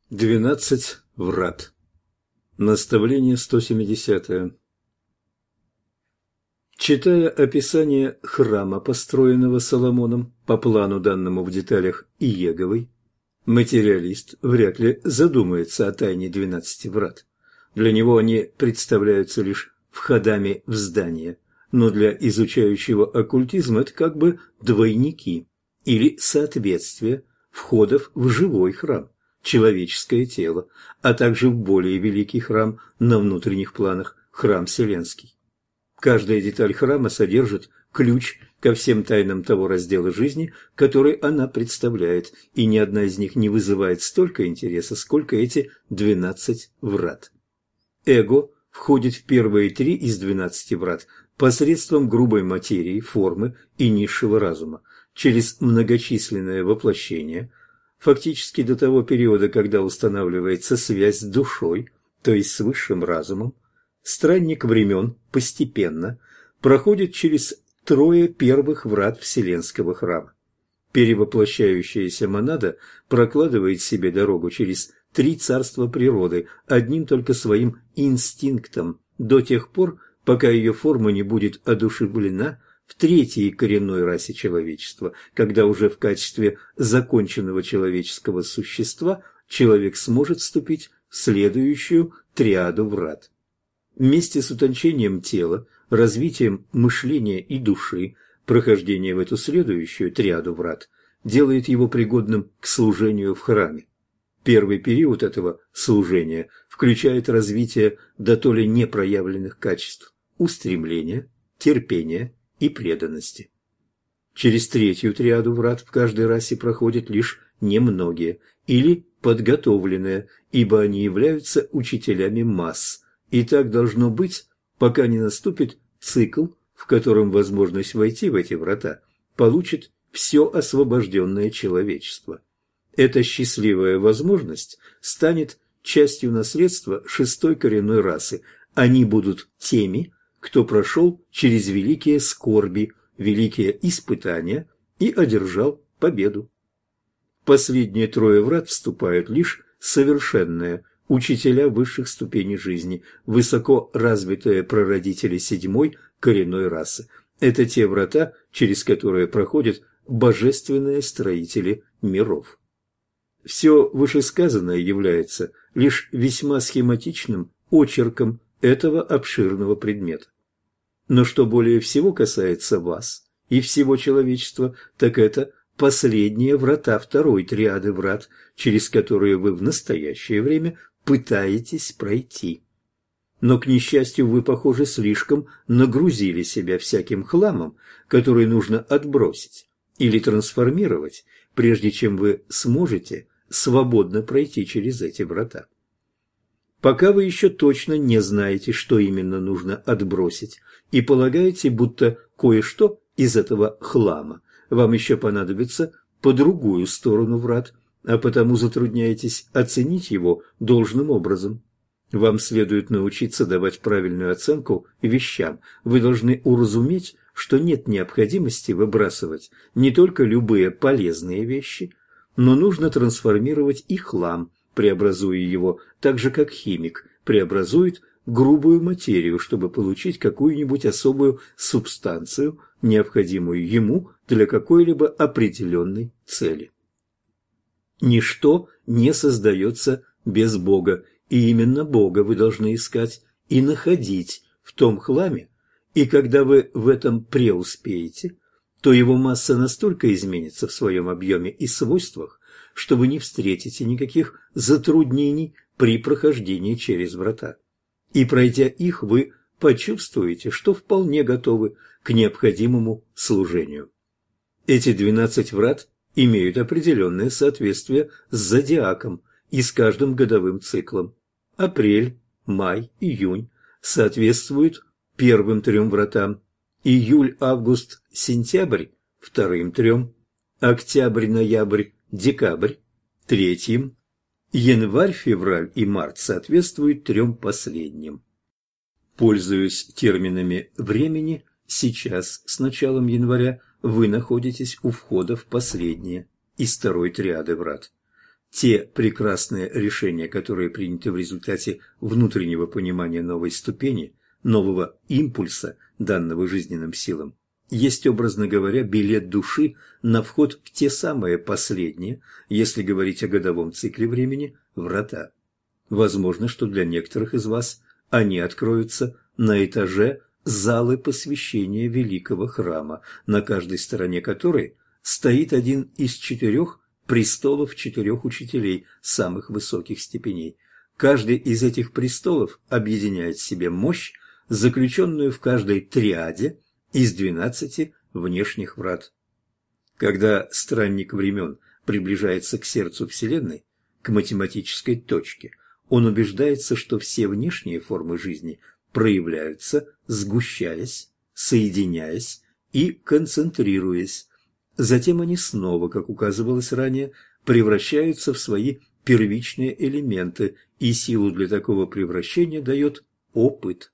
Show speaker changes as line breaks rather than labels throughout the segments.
12 врат. Наставление 170. Читая описание храма, построенного Соломоном по плану, данному в деталях Иеговой, материалист вряд ли задумается о тайне 12 врат. Для него они представляются лишь входами в здание, но для изучающего оккультизм это как бы двойники или соответствие входов в живой храм, человеческое тело, а также в более великий храм на внутренних планах, храм Вселенский. Каждая деталь храма содержит ключ ко всем тайнам того раздела жизни, который она представляет, и ни одна из них не вызывает столько интереса, сколько эти 12 врат. Эго входит в первые 3 из 12 врат посредством грубой материи, формы и низшего разума, через многочисленное воплощение, фактически до того периода, когда устанавливается связь с душой, то есть с высшим разумом. Странник времен постепенно проходит через 3 первых врат Вселенского храма. Перевоплощающаяся монада прокладывает себе дорогу через 3 царства природы одним только своим инстинктом до тех пор, пока ее форма не будет одушевлена в 3-й коренной расе человечества, когда уже в качестве законченного человеческого существа человек сможет вступить в следующую триаду врат. Вместе с утончением тела, развитием мышления и души, прохождение в эту следующую триаду врат делает его пригодным к служению в храме. Первый период этого служения включает развитие дотоле непроявленных качеств – устремления, терпения и преданности. Через 3-ю триаду врат в каждой расе проходят лишь немногие или подготовленные, ибо они являются учителями масс. И так должно быть, пока не наступит цикл, в котором возможность войти в эти врата получит все освобожденное человечество. Эта счастливая возможность станет частью наследства 6-й коренной расы. Они будут теми, кто прошел через великие скорби, великие испытания и одержал победу. Последние 3 врат вступают лишь совершенные учителя высших ступеней жизни, высоко развитые прародители 7-й коренной расы. Это те врата, через которые проходят божественные строители миров. Все вышесказанное является лишь весьма схематичным очерком этого обширного предмета. Но что более всего касается вас и всего человечества, так это последние врата 2-й триады врат, через которые вы в настоящее время пытаетесь пройти. Но, к несчастью, вы, похоже, слишком нагрузили себя всяким хламом, который нужно отбросить или трансформировать, прежде чем вы сможете свободно пройти через эти врата. Пока вы еще точно не знаете, что именно нужно отбросить, и полагаете, будто кое-что из этого хлама вам еще понадобится по другую сторону врат, а потому затрудняетесь оценить его должным образом. Вам следует научиться давать правильную оценку вещам. Вы должны уразуметь, что нет необходимости выбрасывать не только любые полезные вещи, но нужно трансформировать и хлам, преобразуя его так же, как химик преобразует грубую материю, чтобы получить какую-нибудь особую субстанцию, необходимую ему для какой-либо определенной цели. Ничто не создается без Бога, и именно Бога вы должны искать и находить в том хламе, и когда вы в этом преуспеете, то его масса настолько изменится в своем объеме и свойствах, что вы не встретите никаких затруднений при прохождении через врата. И пройдя их, вы почувствуете, что вполне готовы к необходимому служению. Эти 12 врат имеют определенное соответствие с зодиаком и с каждым годовым циклом. Апрель, май, июнь соответствуют первым 3 вратам, июль, август, сентябрь – вторым 3, октябрь, ноябрь, декабрь – 3, январь, февраль и март соответствуют 3 последним. Пользуясь терминами времени, сейчас, с началом января, вы находитесь у входа в последние из 2-й триады врат. Те прекрасные решения, которые приняты в результате внутреннего понимания новой ступени, нового импульса, данного жизненным силам, есть, образно говоря, билет души на вход в те самые последние, если говорить о годовом цикле времени, врата. Возможно, что для некоторых из вас они откроются на этаже залы посвящения великого храма, на каждой стороне которой стоит один из 4 престолов 4 учителей самых высоких степеней. Каждый из этих престолов объединяет в себе мощь, заключенную в каждой триаде из 12 внешних врат. Когда странник времен приближается к сердцу Вселенной, к математической точке, он убеждается, что все внешние формы жизни проявляются, сгущаясь, соединяясь и концентрируясь. Затем они снова, как указывалось ранее, превращаются в свои первичные элементы, и силу для такого превращения дает опыт.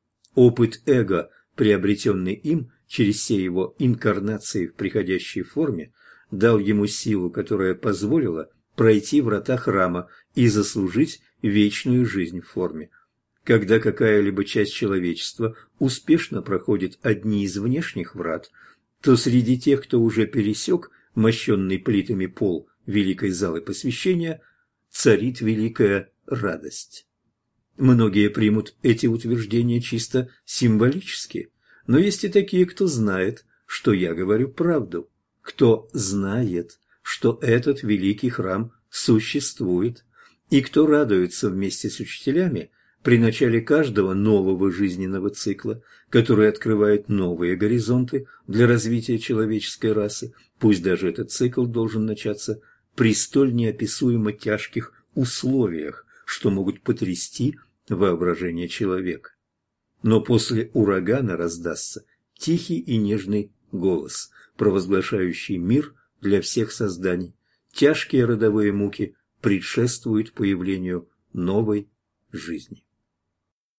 Опыт эго, приобретенный им через все его инкарнации в приходящей форме, дал ему силу, которая позволила пройти врата храма и заслужить вечную жизнь в форме. Когда какая-либо часть человечества успешно проходит одни из внешних врат, то среди тех, кто уже пересек мощенный плитами пол великой залы посвящения, царит великая радость. Многие примут эти утверждения чисто символически, но есть и такие, кто знает, что я говорю правду, кто знает, что этот великий храм существует, и кто радуется вместе с учителями при начале каждого нового жизненного цикла, который открывает новые горизонты для развития человеческой расы, пусть даже этот цикл должен начаться при столь неописуемо тяжких условиях, что могут потрясти воображение человека. Но после урагана раздастся тихий и нежный голос, провозглашающий мир для всех созданий. Тяжкие родовые муки предшествуют появлению новой жизни.